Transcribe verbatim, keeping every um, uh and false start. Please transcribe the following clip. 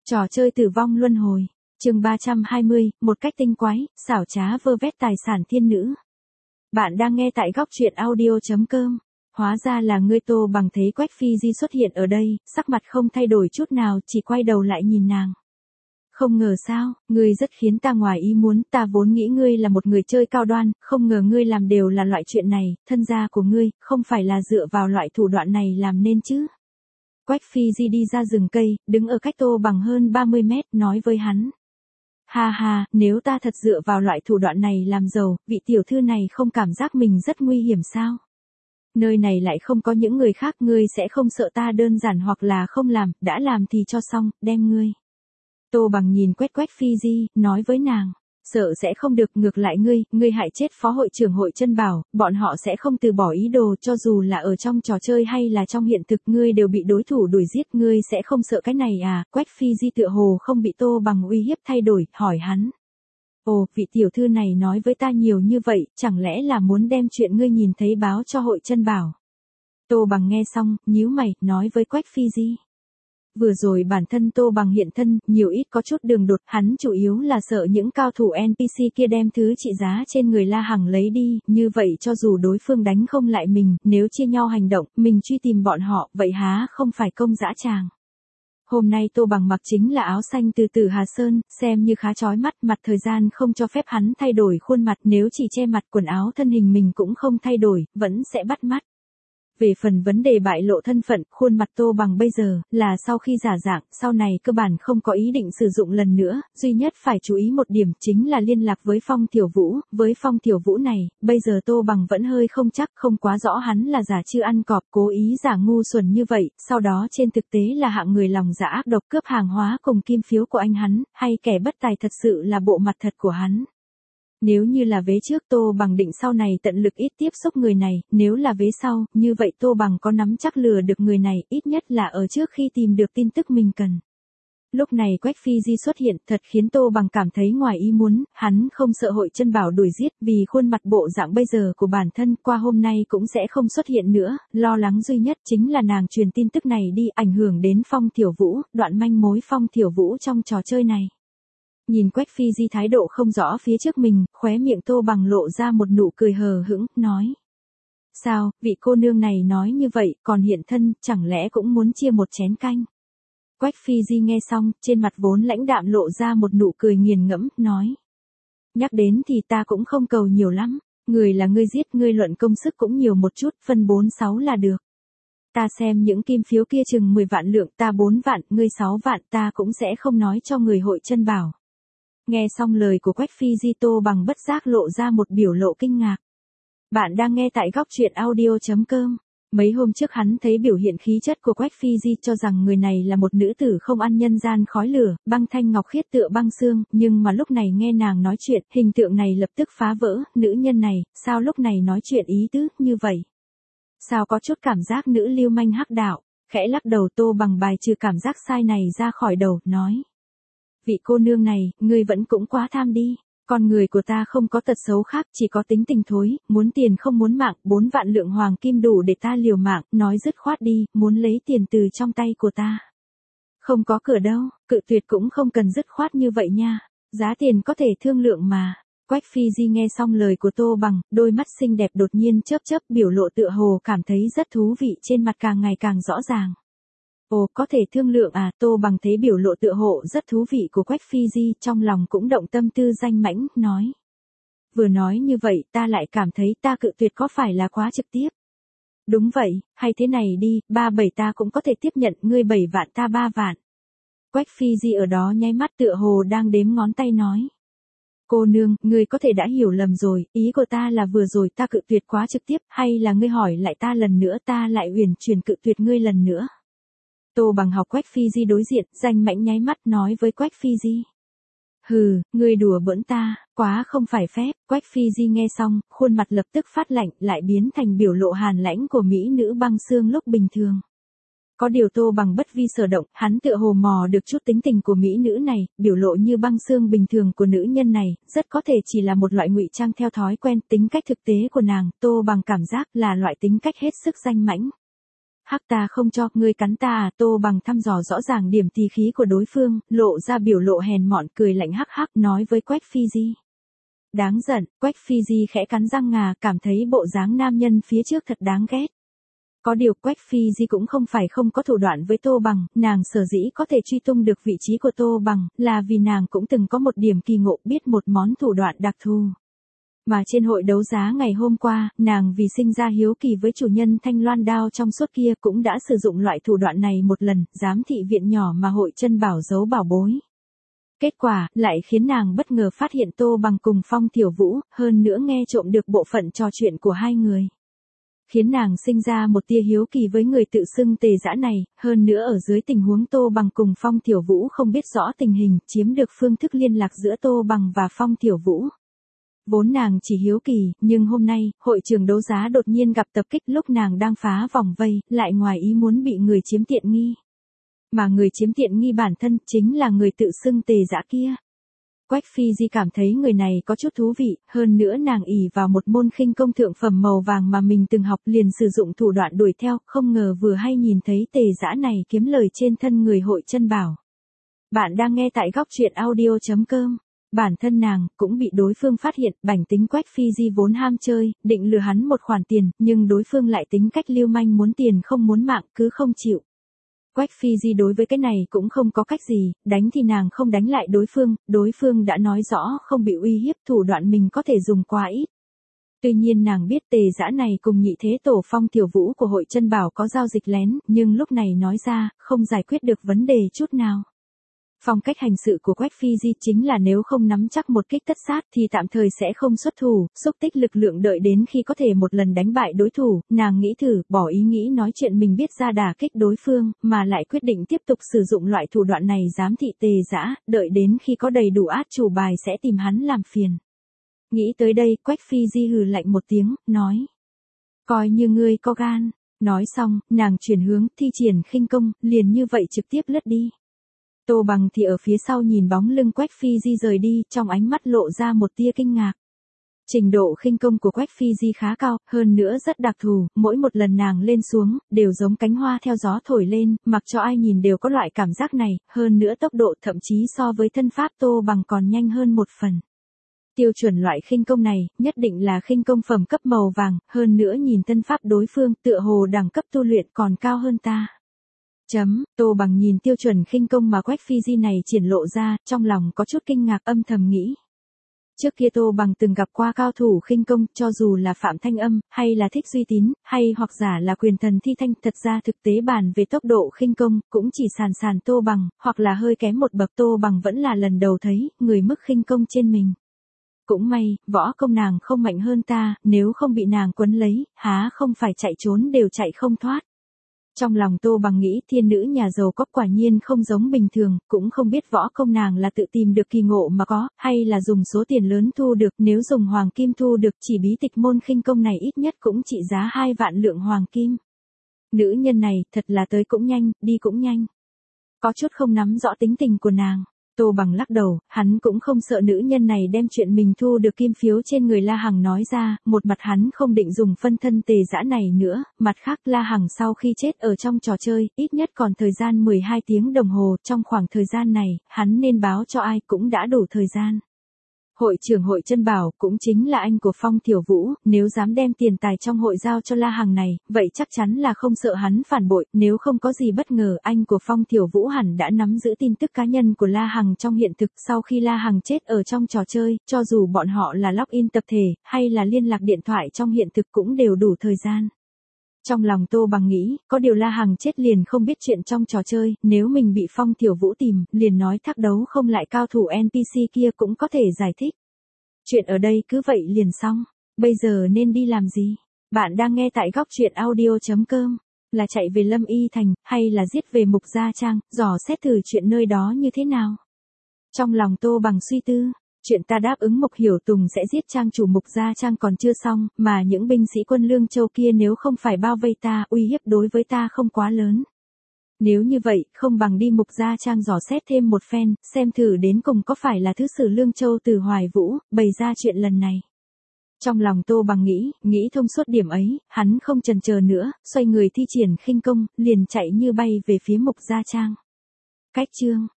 Trò chơi tử vong luân hồi. Chương ba trăm hai mươi, một cách tinh quái, xảo trá vơ vét tài sản thiên nữ. Bạn đang nghe tại góc truyện audio chấm com. Hóa ra là ngươi. Tô Bằng thấy Quách Phi Di xuất hiện ở đây, sắc mặt không thay đổi chút nào, chỉ quay đầu lại nhìn nàng. Không ngờ sao, ngươi rất khiến ta ngoài ý muốn, ta vốn nghĩ ngươi là một người chơi cao đoan, không ngờ ngươi làm đều là loại chuyện này, thân gia của ngươi, không phải là dựa vào loại thủ đoạn này làm nên chứ. Quách Phi Di đi ra rừng cây, đứng ở cách Tô Bằng hơn ba mươi mét, nói với hắn. Ha ha, nếu ta thật dựa vào loại thủ đoạn này làm giàu, vị tiểu thư này không cảm giác mình rất nguy hiểm sao? Nơi này lại không có những người khác, ngươi sẽ không sợ ta đơn giản hoặc là không làm, đã làm thì cho xong, đem ngươi. Tô Bằng nhìn quét Quách Phi Di, nói với nàng. Sợ sẽ không được, ngược lại ngươi, ngươi hại chết phó hội trưởng hội Chân Bảo, bọn họ sẽ không từ bỏ ý đồ, cho dù là ở trong trò chơi hay là trong hiện thực, ngươi đều bị đối thủ đuổi giết, ngươi sẽ không sợ cái này à? Quách Phi Di tựa hồ không bị Tô Bằng uy hiếp thay đổi, hỏi hắn. Ồ, vị tiểu thư này nói với ta nhiều như vậy, chẳng lẽ là muốn đem chuyện ngươi nhìn thấy báo cho hội Chân Bảo? Tô Bằng nghe xong, nhíu mày, nói với Quách Phi Di. Vừa rồi bản thân Tô Bằng hiện thân, nhiều ít có chút đường đột, hắn chủ yếu là sợ những cao thủ en pê xê kia đem thứ trị giá trên người La Hằng lấy đi, như vậy cho dù đối phương đánh không lại mình, nếu chia nhau hành động, mình truy tìm bọn họ, vậy há không phải công dã tràng. Hôm nay Tô Bằng mặc chính là áo xanh từ Tử Hà Sơn, xem như khá chói mắt, mặt thời gian không cho phép hắn thay đổi khuôn mặt, nếu chỉ che mặt quần áo thân hình mình cũng không thay đổi, vẫn sẽ bắt mắt. Về phần vấn đề bại lộ thân phận, khuôn mặt Tô Bằng bây giờ, là sau khi giả dạng, sau này cơ bản không có ý định sử dụng lần nữa, duy nhất phải chú ý một điểm chính là liên lạc với Phong Tiểu Vũ, với Phong Tiểu Vũ này, bây giờ Tô Bằng vẫn hơi không chắc, không quá rõ hắn là giả chưa ăn cọp, cố ý giả ngu xuẩn như vậy, sau đó trên thực tế là hạng người lòng dạ ác độc cướp hàng hóa cùng kim phiếu của anh hắn, hay kẻ bất tài thật sự là bộ mặt thật của hắn. Nếu như là vế trước, Tô Bằng định sau này tận lực ít tiếp xúc người này, nếu là vế sau, như vậy Tô Bằng có nắm chắc lừa được người này, ít nhất là ở trước khi tìm được tin tức mình cần. Lúc này Quách Phi Di xuất hiện, thật khiến Tô Bằng cảm thấy ngoài ý muốn, hắn không sợ hội Chân Bảo đuổi giết, vì khuôn mặt bộ dạng bây giờ của bản thân qua hôm nay cũng sẽ không xuất hiện nữa, lo lắng duy nhất chính là nàng truyền tin tức này đi, ảnh hưởng đến Phong Tiểu Vũ, đoạn manh mối Phong Tiểu Vũ trong trò chơi này. Nhìn Quách Phi Di thái độ không rõ phía trước mình, khóe miệng Tô Bằng lộ ra một nụ cười hờ hững, nói. Sao, vị cô nương này nói như vậy, còn hiện thân, chẳng lẽ cũng muốn chia một chén canh? Quách Phi Di nghe xong, trên mặt vốn lãnh đạm lộ ra một nụ cười nghiền ngẫm, nói. Nhắc đến thì ta cũng không cầu nhiều lắm, người là ngươi giết, ngươi luận công sức cũng nhiều một chút, phân bốn sáu là được. Ta xem những kim phiếu kia chừng mười vạn lượng, ta bốn vạn, ngươi sáu vạn, ta cũng sẽ không nói cho người hội Chân Bảo. Nghe xong lời của Quách Phi Di, Tô Bằng bất giác lộ ra một biểu lộ kinh ngạc. Bạn đang nghe tại góc truyện audio chấm com. Mấy hôm trước hắn thấy biểu hiện khí chất của Quách Phi Di cho rằng người này là một nữ tử không ăn nhân gian khói lửa, băng thanh ngọc khiết tựa băng xương, nhưng mà lúc này nghe nàng nói chuyện, hình tượng này lập tức phá vỡ, nữ nhân này, sao lúc này nói chuyện ý tứ như vậy? Sao có chút cảm giác nữ lưu manh hắc đạo, khẽ lắc đầu. Tô Bằng bài trừ cảm giác sai này ra khỏi đầu, nói. Vị cô nương này, ngươi vẫn cũng quá tham đi, con người của ta không có tật xấu khác, chỉ có tính tình thối, muốn tiền không muốn mạng, bốn vạn lượng hoàng kim đủ để ta liều mạng, nói dứt khoát đi, muốn lấy tiền từ trong tay của ta. Không có cửa đâu, cự tuyệt cũng không cần dứt khoát như vậy nha, giá tiền có thể thương lượng mà. Quách Phi Di nghe xong lời của Tô Bằng, đôi mắt xinh đẹp đột nhiên chớp chớp, biểu lộ tựa hồ cảm thấy rất thú vị trên mặt càng ngày càng rõ ràng. Ồ, có thể thương lượng à? Tô Bằng thấy biểu lộ tựa hộ rất thú vị của Quách Phi Di, trong lòng cũng động tâm tư danh mãnh, nói. Vừa nói như vậy, ta lại cảm thấy ta cự tuyệt có phải là quá trực tiếp? Đúng vậy, hay thế này đi, ba bảy ta cũng có thể tiếp nhận, ngươi bảy vạn ta ba vạn. Quách Phi Di ở đó nháy mắt tựa hồ đang đếm ngón tay nói. Cô nương, ngươi có thể đã hiểu lầm rồi, ý của ta là vừa rồi ta cự tuyệt quá trực tiếp, hay là ngươi hỏi lại ta lần nữa, ta lại uyển chuyển cự tuyệt ngươi lần nữa. Tô Bằng học Quách Phi Di đối diện, danh mãnh nháy mắt nói với Quách Phi Di. Hừ, ngươi đùa bỡn ta, quá không phải phép. Quách Phi Di nghe xong, khuôn mặt lập tức phát lạnh, lại biến thành biểu lộ hàn lãnh của mỹ nữ băng xương lúc bình thường. Có điều Tô Bằng bất vi sở động, hắn tựa hồ mò được chút tính tình của mỹ nữ này, biểu lộ như băng xương bình thường của nữ nhân này, rất có thể chỉ là một loại ngụy trang theo thói quen, tính cách thực tế của nàng, Tô Bằng cảm giác là loại tính cách hết sức danh mãnh. Hắc ta không cho, ngươi cắn ta à? Tô Bằng thăm dò rõ ràng điểm tỳ khí của đối phương, lộ ra biểu lộ hèn mọn cười lạnh hắc hắc nói với Quách Phi Di. Đáng giận, Quách Phi Di khẽ cắn răng ngà, cảm thấy bộ dáng nam nhân phía trước thật đáng ghét. Có điều Quách Phi Di cũng không phải không có thủ đoạn với Tô Bằng, nàng sở dĩ có thể truy tung được vị trí của Tô Bằng, là vì nàng cũng từng có một điểm kỳ ngộ, biết một món thủ đoạn đặc thù. Mà trên hội đấu giá ngày hôm qua, nàng vì sinh ra hiếu kỳ với chủ nhân thanh loan đao trong suốt kia cũng đã sử dụng loại thủ đoạn này một lần, giám thị viện nhỏ mà hội chân bảo giấu bảo bối. Kết quả, lại khiến nàng bất ngờ phát hiện Tô Bằng cùng Phong Tiểu Vũ, hơn nữa nghe trộm được bộ phận trò chuyện của hai người. Khiến nàng sinh ra một tia hiếu kỳ với người tự xưng Tề Dã này, hơn nữa ở dưới tình huống Tô Bằng cùng Phong Tiểu Vũ không biết rõ tình hình, chiếm được phương thức liên lạc giữa Tô Bằng và Phong Tiểu Vũ. Vốn nàng chỉ hiếu kỳ, nhưng hôm nay, hội trường đấu giá đột nhiên gặp tập kích lúc nàng đang phá vòng vây, lại ngoài ý muốn bị người chiếm tiện nghi. Mà người chiếm tiện nghi bản thân chính là người tự xưng Tề Dã kia. Quách Phi Di cảm thấy người này có chút thú vị, hơn nữa nàng ỷ vào một môn khinh công thượng phẩm màu vàng mà mình từng học liền sử dụng thủ đoạn đuổi theo, không ngờ vừa hay nhìn thấy Tề Dã này kiếm lời trên thân người hội chân bảo. Bạn đang nghe tại góc truyện audio chấm com. Bản thân nàng cũng bị đối phương phát hiện, bảnh tính Quách Phi Di vốn ham chơi, định lừa hắn một khoản tiền, nhưng đối phương lại tính cách lưu manh, muốn tiền không muốn mạng, cứ không chịu. Quách Phi Di đối với cái này cũng không có cách gì, đánh thì nàng không đánh lại đối phương, đối phương đã nói rõ không bị uy hiếp, thủ đoạn mình có thể dùng quá ít. Tuy nhiên nàng biết Tề Dã này cùng nhị thế tổ Phong Tiểu Vũ của hội chân bảo có giao dịch lén, nhưng lúc này nói ra, không giải quyết được vấn đề chút nào. Phong cách hành sự của Quách Phi Di chính là nếu không nắm chắc một kích tất sát thì tạm thời sẽ không xuất thủ, xúc tích lực lượng đợi đến khi có thể một lần đánh bại đối thủ, nàng nghĩ thử, bỏ ý nghĩ nói chuyện mình biết ra đả kích đối phương, mà lại quyết định tiếp tục sử dụng loại thủ đoạn này giám thị Tề Dã, đợi đến khi có đầy đủ át chủ bài sẽ tìm hắn làm phiền. Nghĩ tới đây, Quách Phi Di hừ lạnh một tiếng, nói. Coi như ngươi có gan. Nói xong, nàng chuyển hướng, thi triển khinh công, liền như vậy trực tiếp lướt đi. Tô Bằng thì ở phía sau nhìn bóng lưng Quách Phi Di rời đi, trong ánh mắt lộ ra một tia kinh ngạc. Trình độ khinh công của Quách Phi Di khá cao, hơn nữa rất đặc thù, mỗi một lần nàng lên xuống, đều giống cánh hoa theo gió thổi lên, mặc cho ai nhìn đều có loại cảm giác này, hơn nữa tốc độ thậm chí so với thân pháp Tô Bằng còn nhanh hơn một phần. Tiêu chuẩn loại khinh công này, nhất định là khinh công phẩm cấp màu vàng, hơn nữa nhìn thân pháp đối phương tựa hồ đẳng cấp tu luyện còn cao hơn ta. Chấm, Tô Bằng nhìn tiêu chuẩn khinh công mà Quách Phi Di này triển lộ ra, trong lòng có chút kinh ngạc âm thầm nghĩ. Trước kia Tô Bằng từng gặp qua cao thủ khinh công, cho dù là Phạm Thanh Âm, hay là Thích Duy Tín, hay hoặc giả là Quyền Thần Thi Thanh, thật ra thực tế bàn về tốc độ khinh công, cũng chỉ sàn sàn Tô Bằng, hoặc là hơi kém một bậc. Tô Bằng vẫn là lần đầu thấy, người mức khinh công trên mình. Cũng may, võ công nàng không mạnh hơn ta, nếu không bị nàng quấn lấy, há không phải chạy trốn đều chạy không thoát. Trong lòng Tô Bằng nghĩ thiên nữ nhà giàu có quả nhiên không giống bình thường, cũng không biết võ công nàng là tự tìm được kỳ ngộ mà có, hay là dùng số tiền lớn thu được, nếu dùng hoàng kim thu được chỉ bí tịch môn khinh công này ít nhất cũng trị giá hai vạn lượng hoàng kim. Nữ nhân này thật là tới cũng nhanh, đi cũng nhanh. Có chút không nắm rõ tính tình của nàng. Tô Bằng lắc đầu, hắn cũng không sợ nữ nhân này đem chuyện mình thu được kim phiếu trên người La Hằng nói ra, một mặt hắn không định dùng phân thân Tề Dã này nữa, mặt khác La Hằng sau khi chết ở trong trò chơi, ít nhất còn thời gian mười hai tiếng đồng hồ, trong khoảng thời gian này, hắn nên báo cho ai cũng đã đủ thời gian. Hội trưởng hội chân bảo cũng chính là anh của Phong Tiểu Vũ, nếu dám đem tiền tài trong hội giao cho La Hằng này, vậy chắc chắn là không sợ hắn phản bội, nếu không có gì bất ngờ anh của Phong Tiểu Vũ hẳn đã nắm giữ tin tức cá nhân của La Hằng trong hiện thực sau khi La Hằng chết ở trong trò chơi, cho dù bọn họ là login tập thể, hay là liên lạc điện thoại trong hiện thực cũng đều đủ thời gian. Trong lòng Tô Bằng nghĩ, có điều La Hằng chết liền không biết chuyện trong trò chơi, nếu mình bị Phong Tiểu Vũ tìm, liền nói thác đấu không lại cao thủ en pê xê kia cũng có thể giải thích. Chuyện ở đây cứ vậy liền xong, bây giờ nên đi làm gì? Bạn đang nghe tại góc truyện audio chấm com, là chạy về Lâm Y Thành, hay là giết về Mục Gia Trang, dò xét thử chuyện nơi đó như thế nào? Trong lòng Tô Bằng suy tư. Chuyện ta đáp ứng Mục Hiểu Tùng sẽ giết trang chủ Mục Gia Trang còn chưa xong, mà những binh sĩ quân Lương Châu kia nếu không phải bao vây ta, uy hiếp đối với ta không quá lớn. Nếu như vậy, không bằng đi Mục Gia Trang dò xét thêm một phen, xem thử đến cùng có phải là thứ sử Lương Châu từ Hoài Vũ, bày ra chuyện lần này. Trong lòng Tô Bằng nghĩ, nghĩ thông suốt điểm ấy, hắn không chần chờ nữa, xoay người thi triển khinh công, liền chạy như bay về phía Mục Gia Trang. Cách chương